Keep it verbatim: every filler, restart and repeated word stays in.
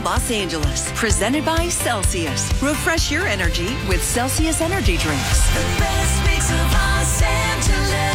Los Angeles. Presented by Celsius. Refresh your energy with Celsius energy drinks. The best mix of Los Angeles.